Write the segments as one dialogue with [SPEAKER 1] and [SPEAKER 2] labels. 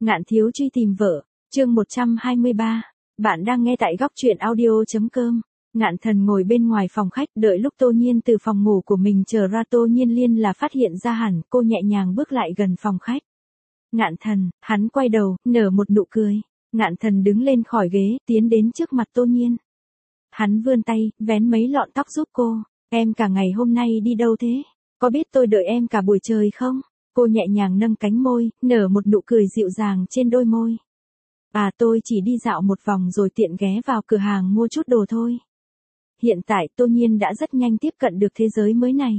[SPEAKER 1] Ngạn thiếu truy tìm vợ, chương 123. Bạn đang nghe tại góc truyện audio.com. Ngạn thần ngồi bên ngoài phòng khách đợi lúc Tô Nhiên từ phòng ngủ của mình trở ra. Tô Nhiên liên là phát hiện ra hẳn, cô nhẹ nhàng bước lại gần phòng khách. Ngạn thần, hắn quay đầu, nở một nụ cười. Ngạn thần đứng lên khỏi ghế, tiến đến trước mặt Tô Nhiên. Hắn vươn tay, vén mấy lọn tóc giúp cô. Em cả ngày hôm nay đi đâu thế? Có biết tôi đợi em cả buổi trời không? Cô nhẹ nhàng nâng cánh môi, nở một nụ cười dịu dàng trên đôi môi. Tôi chỉ đi dạo một vòng rồi tiện ghé vào cửa hàng mua chút đồ thôi. Hiện tại Tô Nhiên đã rất nhanh tiếp cận được thế giới mới này.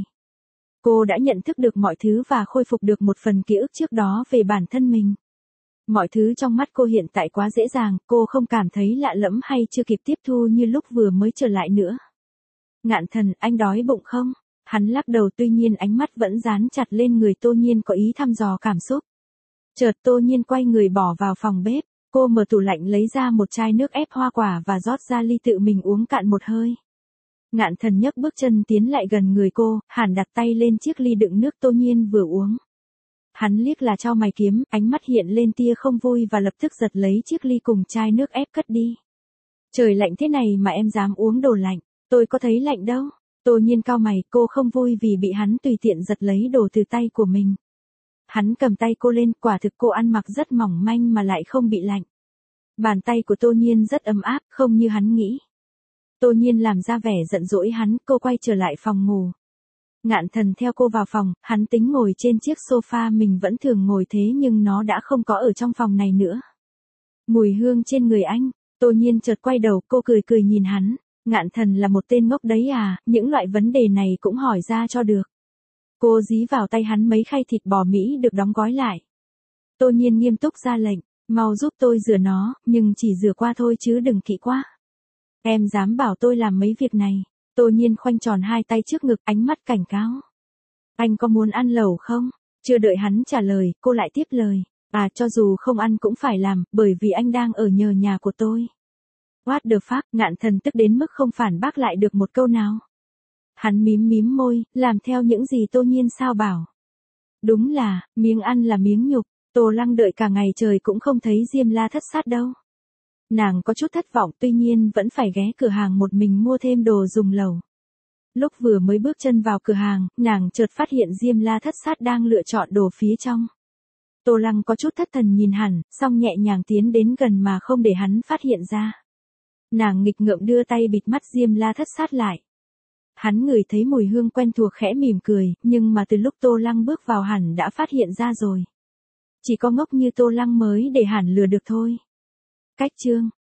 [SPEAKER 1] Cô đã nhận thức được mọi thứ và khôi phục được một phần ký ức trước đó về bản thân mình. Mọi thứ trong mắt cô hiện tại quá dễ dàng, cô không cảm thấy lạ lẫm hay chưa kịp tiếp thu như lúc vừa mới trở lại nữa. Ngạn thần, anh đói bụng không? Hắn lắc đầu, tuy nhiên ánh mắt vẫn dán chặt lên người Tô Nhiên, có ý thăm dò cảm xúc. Chợt Tô Nhiên quay người bỏ vào phòng bếp, cô mở tủ lạnh lấy ra một chai nước ép hoa quả và rót ra ly tự mình uống cạn một hơi. Ngạn thần nhấc bước chân tiến lại gần người cô, hẳn đặt tay lên chiếc ly đựng nước Tô Nhiên vừa uống. Hắn liếc là chau mày kiếm, ánh mắt hiện lên tia không vui và lập tức giật lấy chiếc ly cùng chai nước ép cất đi. Trời lạnh thế này mà em dám uống đồ lạnh, tôi có thấy lạnh đâu. Tô Nhiên cau mày, cô không vui vì bị hắn tùy tiện giật lấy đồ từ tay của mình. Hắn cầm tay cô lên, quả thực cô ăn mặc rất mỏng manh mà lại không bị lạnh. Bàn tay của Tô Nhiên rất ấm áp, không như hắn nghĩ. Tô Nhiên làm ra vẻ giận dỗi hắn, cô quay trở lại phòng ngủ. Ngạn thần theo cô vào phòng, hắn tính ngồi trên chiếc sofa mình vẫn thường ngồi thế nhưng nó đã không có ở trong phòng này nữa. Mùi hương trên người anh, Tô Nhiên chợt quay đầu, cô cười cười nhìn hắn. Ngạn thần là một tên ngốc đấy à, những loại vấn đề này cũng hỏi ra cho được. Cô dí vào tay hắn mấy khay thịt bò Mỹ được đóng gói lại. Tô Nhiên nghiêm túc ra lệnh, mau giúp tôi rửa nó, nhưng chỉ rửa qua thôi chứ đừng kỹ quá. Em dám bảo tôi làm mấy việc này. Tô Nhiên khoanh tròn hai tay trước ngực, ánh mắt cảnh cáo. Anh có muốn ăn lẩu không? Chưa đợi hắn trả lời, cô lại tiếp lời. Cho dù không ăn cũng phải làm, bởi vì anh đang ở nhờ nhà của tôi. What the fuck, ngạn thần tức đến mức không phản bác lại được một câu nào. Hắn mím môi, làm theo những gì Tô Nhiên sao bảo. Đúng là, miếng ăn là miếng nhục, Tô Lăng đợi cả ngày trời cũng không thấy Diêm La Thất Sát đâu. Nàng có chút thất vọng, tuy nhiên vẫn phải ghé cửa hàng một mình mua thêm đồ dùng lẩu. Lúc vừa mới bước chân vào cửa hàng, nàng chợt phát hiện Diêm La Thất Sát đang lựa chọn đồ phía trong. Tô Lăng có chút thất thần nhìn hẳn, xong nhẹ nhàng tiến đến gần mà không để hắn phát hiện ra. Nàng nghịch ngợm đưa tay bịt mắt Diêm La Thất Sát lại. Hắn ngửi thấy mùi hương quen thuộc khẽ mỉm cười, nhưng mà từ lúc Tô Lăng bước vào hẳn đã phát hiện ra rồi. Chỉ có ngốc như Tô Lăng mới để hẳn lừa được thôi. Cách chương